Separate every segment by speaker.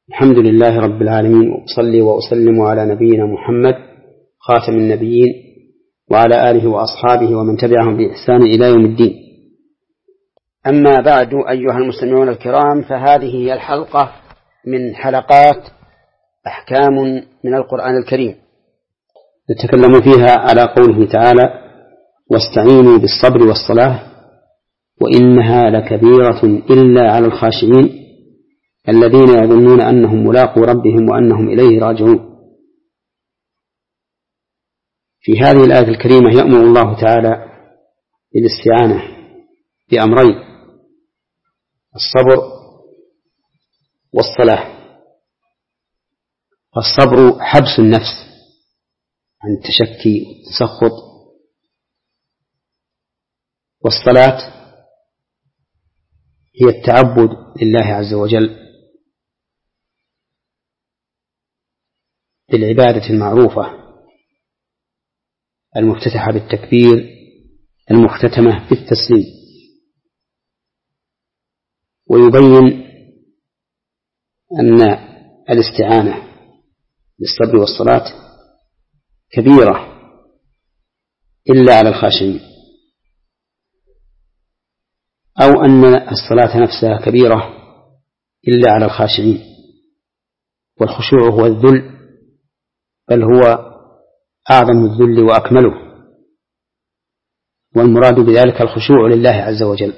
Speaker 1: الحمد لله رب العالمين، وأصلي وأسلم على نبينا محمد خاتم النبيين وعلى آله وأصحابه ومن تبعهم بإحسان إلى يوم الدين. أما بعد، أيها المستمعون الكرام، فهذه هي الحلقة من حلقات أحكام من القرآن الكريم نتكلم فيها على قوله تعالى: واستعينوا بالصبر والصلاة وإنها لكبيرة إلا على الخاشعين الذين يظنون أنهم ملاقو ربهم وأنهم إليه راجعون. في هذه الآية الكريمة يأمر الله تعالى بالاستعانة بأمرين: الصبر والصلاة. فالصبر حبس النفس عن التشكي والتسخط، والصلاة هي التعبد لله عز وجل بالعبادة المعروفة المفتتحة بالتكبير المختتمة بالتسليم. ويبين أن الاستعانة بالصبر والصلاة كبيرة إلا على الخاشعين، أو أن الصلاة نفسها كبيرة إلا على الخاشعين. والخشوع هو الذل، بل هو أعظم الذل وأكمله، والمراد بذلك الخشوع لله عز وجل.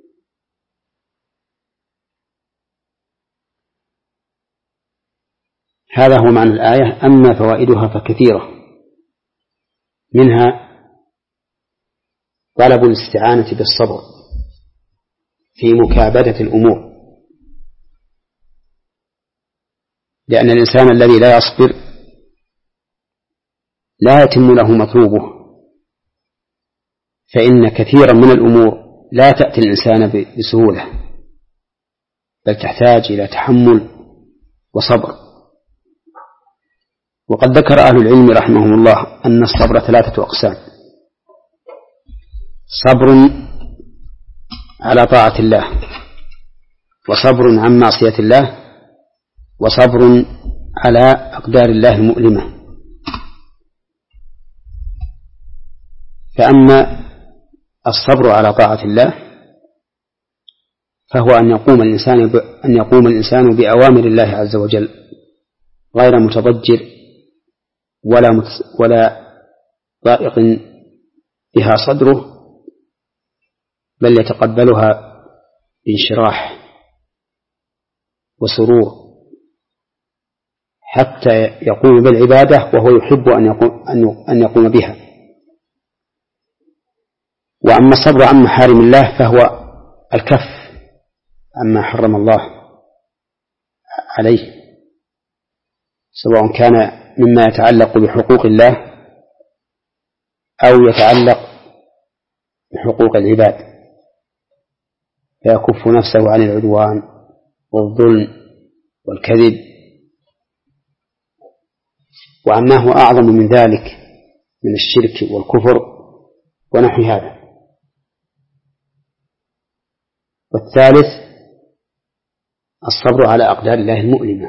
Speaker 1: هذا هو معنى الآية. أما فوائدها فكثيرة، منها طلب الاستعانة بالصبر في مكابدة الأمور، لأن الإنسان الذي لا يصبر لا يتم له مطلوبه، فإن كثيرا من الأمور لا تأتي الإنسان بسهولة، بل تحتاج إلى تحمل وصبر. وقد ذكر أهل العلم رحمهم الله أن الصبر 3 أقسام: صبر على طاعة الله، وصبر عن معصية الله، وصبر على أقدار الله المؤلمة. فأما الصبر على طاعة الله فهو أن يقوم الإنسان بأوامر الله عز وجل غير متضجر ولا ضائق بها صدره، بل يتقبلها بانشراح وسرور حتى يقوم بالعبادة وهو يحب أن يقوم بها. وأما الصبر عن محارم الله فهو الكف عما حرم الله عليه، سواء كان مما يتعلق بحقوق الله أو يتعلق بحقوق العباد، فيكف نفسه عن العدوان والظلم والكذب وعما هو أعظم من ذلك من الشرك والكفر ونحو هذا. والثالث الصبر على أقدار الله المؤلمة،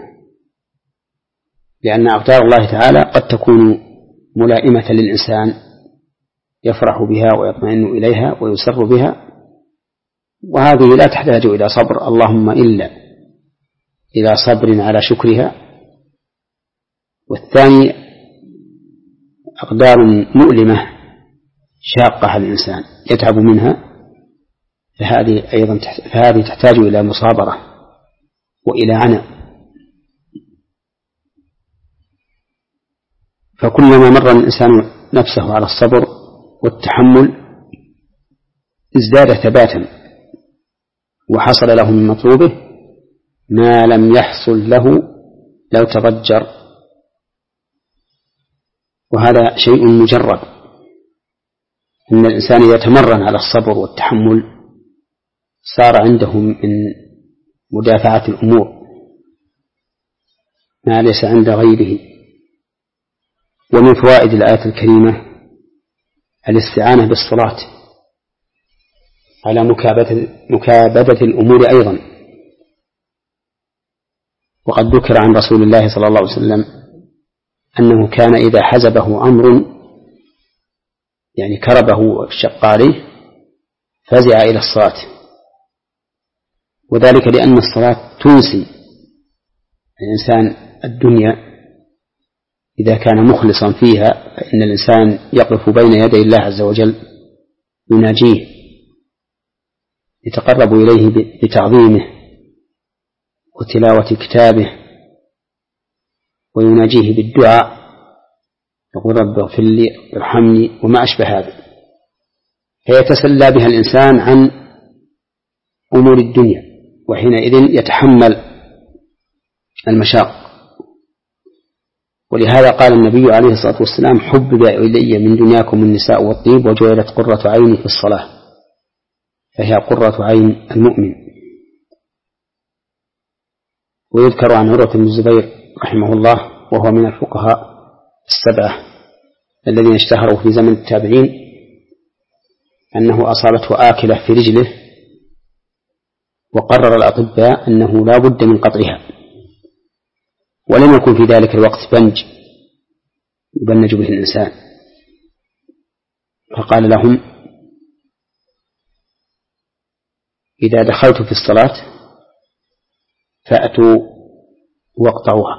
Speaker 1: لأن أقدار الله تعالى قد تكون ملائمة للإنسان يفرح بها ويطمئن إليها ويسر بها، وهذه لا تحتاج إلى صبر، اللهم إلا إلى صبر على شكرها. والثاني أقدار مؤلمة شاقة على الإنسان يتعب منها، فهذه تحتاج إلى مصابرة وإلى عناء. فكلما مر الإنسان نفسه على الصبر والتحمل ازداد ثباتا وحصل له من مطلوبه ما لم يحصل له لو تضجر، وهذا شيء مجرد، إن الإنسان يتمرن على الصبر والتحمل صار عنده من مدافعة الأمور ما ليس عند غيره. ومن فوائد الآية الكريمة الاستعانة بالصلاة على مكابدة الأمور أيضا، وقد ذكر عن رسول الله صلى الله عليه وسلم أنه كان إذا حزبه أمر يعني كربه وشق عليه فزع إلى الصلاة، وذلك لأن الصلاة تنسي الإنسان الدنيا إذا كان مخلصا فيها، فإن الإنسان يقف بين يدي الله عز وجل يناجيه يتقرب إليه بتعظيمه وتلاوة كتابه، ويناجيه بالدعاء يقول رب اغفر لي ارحمني وما أشبه هذا، فيتسلى بها الإنسان عن أمور الدنيا، وحينئذ يتحمل المشاق. ولهذا قال النبي عليه الصلاة والسلام حبب إلي من دنياكم النساء والطيب وجعلت قرة عيني في الصلاة، فهي قرة عين المؤمن. ويذكر عن عروة بن الزبير رحمه الله وهو من الفقهاء السبعة الذين اشتهروا في زمن التابعين أنه أصابته آكلة في رجله، وقرر الأطباء أنه لا بد من قطعها، ولم يكن في ذلك الوقت بنج يبنج به الإنسان، فقال لهم إذا دخلت في الصلاة فأتوا واقطعوها،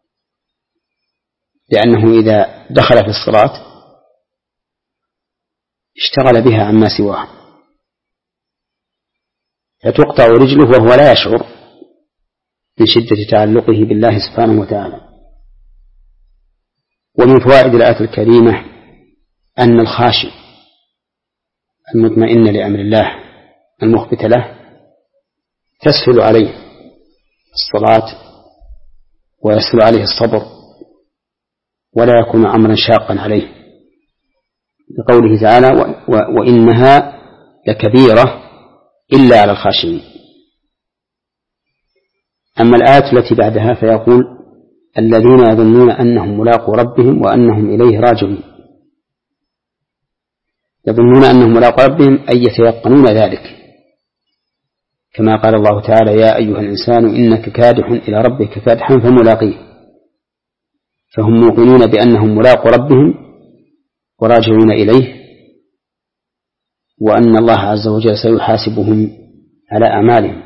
Speaker 1: لأنه إذا دخل في الصلاة اشتغل بها عما سواها، فتقطع رجله وهو لا يشعر من شدة تعلقه بالله سبحانه وتعالى. ومن فوائد الآية الكريمة أن الخاشع المطمئن لأمر الله المخبت له تسهل عليه الصلاة ويسهل عليه الصبر ولا يكون أمرا شاقا عليه، لقوله تعالى وإنها لكبيرة إلا على الخاشعين. أما الآية التي بعدها فيقول الذين يظنون أنهم ملاقو ربهم وأنهم إليه راجعون. يظنون أنهم ملاقو ربهم أي يتيقنون ذلك، كما قال الله تعالى يا أيها الإنسان إنك كادح إلى ربك كادحا فملاقيه، فهم موقنون بأنهم ملاقو ربهم وراجعون إليه، وأن الله عز وجل سيحاسبهم على أعمالهم.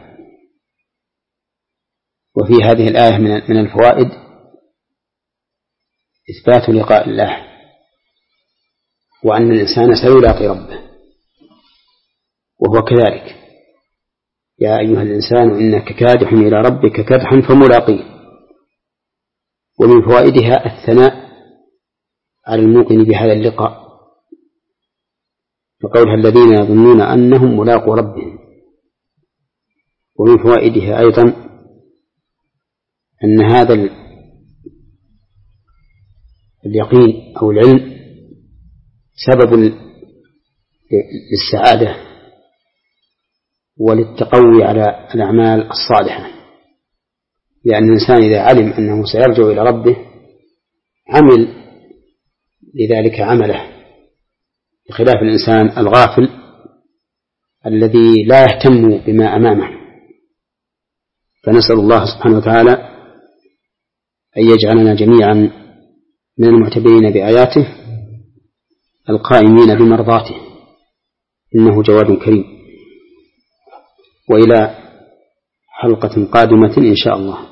Speaker 1: وفي هذه الآية من الفوائد إثبات لقاء الله، وأن الإنسان سيلاقي ربه وهو كذلك يا أيها الإنسان إنك كادح إلى ربك كدحا فملاقيه. ومن فوائدها الثناء على الموقن بهذا اللقاء، وقولها الذين يظنون أنهم ملاقو ربهم. ومن فوائدها أيضا أن هذا اليقين أو العلم سبب للسعادة وللتقوي على الأعمال الصالحة، لأن الإنسان إذا علم أنه سيرجع إلى ربه عمل لذلك عمله، بخلاف الإنسان الغافل الذي لا يهتم بما أمامه. فنسأل الله سبحانه وتعالى أن يجعلنا جميعا من المعتبرين بآياته القائمين بمرضاته إنه جواد كريم. وإلى حلقة قادمة إن شاء الله.